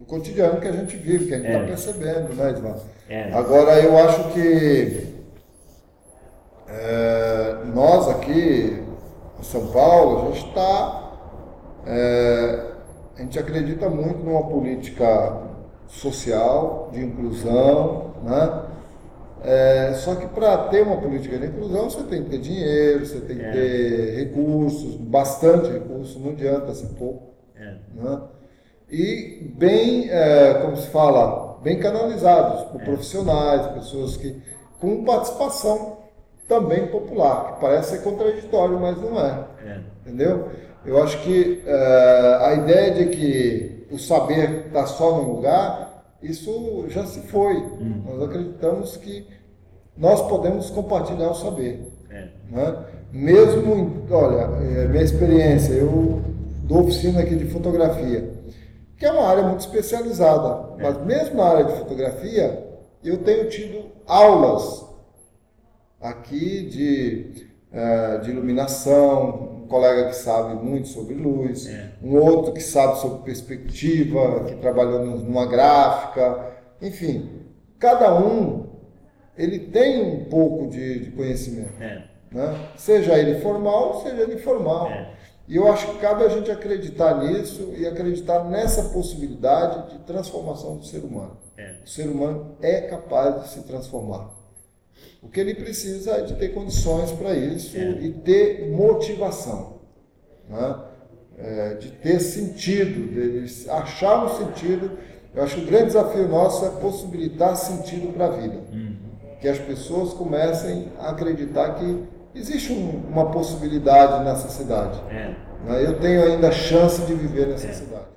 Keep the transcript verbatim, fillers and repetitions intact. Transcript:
cotidiano que a gente vive, que a gente está É. percebendo, né, Edvan? É. Agora, eu acho que é, nós aqui em São Paulo, a gente está... É, a gente acredita muito numa política social, de inclusão, né? É, só que para ter uma política de inclusão, você tem que ter dinheiro, você tem que É. ter recursos, bastante recursos, não adianta ser pouco. É. Né? E bem, é, como se fala, bem canalizados por É. profissionais, pessoas que com participação também popular, que parece ser contraditório, mas não é. É. Entendeu? Eu acho que é, a ideia de que o saber está só num lugar, isso já se foi. Hum. Nós acreditamos que nós podemos compartilhar o saber. É. Né? Mesmo, olha, é, minha experiência, eu dou oficina aqui de fotografia, que é uma área muito especializada, É. mas mesmo na área de fotografia, eu tenho tido aulas aqui de, uh, de iluminação, um colega que sabe muito sobre luz, É. um outro que sabe sobre perspectiva, que trabalhou numa gráfica, enfim, cada um ele tem um pouco de, de conhecimento, É. né? Seja ele formal, seja ele informal. É. E eu acho que cabe a gente acreditar nisso e acreditar nessa possibilidade de transformação do ser humano. É. O ser humano é capaz de se transformar. O que ele precisa é de ter condições para isso. É. E ter motivação, né? É, de ter sentido, de achar um sentido. Eu acho que o grande desafio nosso é possibilitar sentido para a vida. Uhum. Que as pessoas comecem a acreditar que existe um, uma possibilidade nessa cidade. É. Eu tenho ainda a chance de viver nessa É. cidade.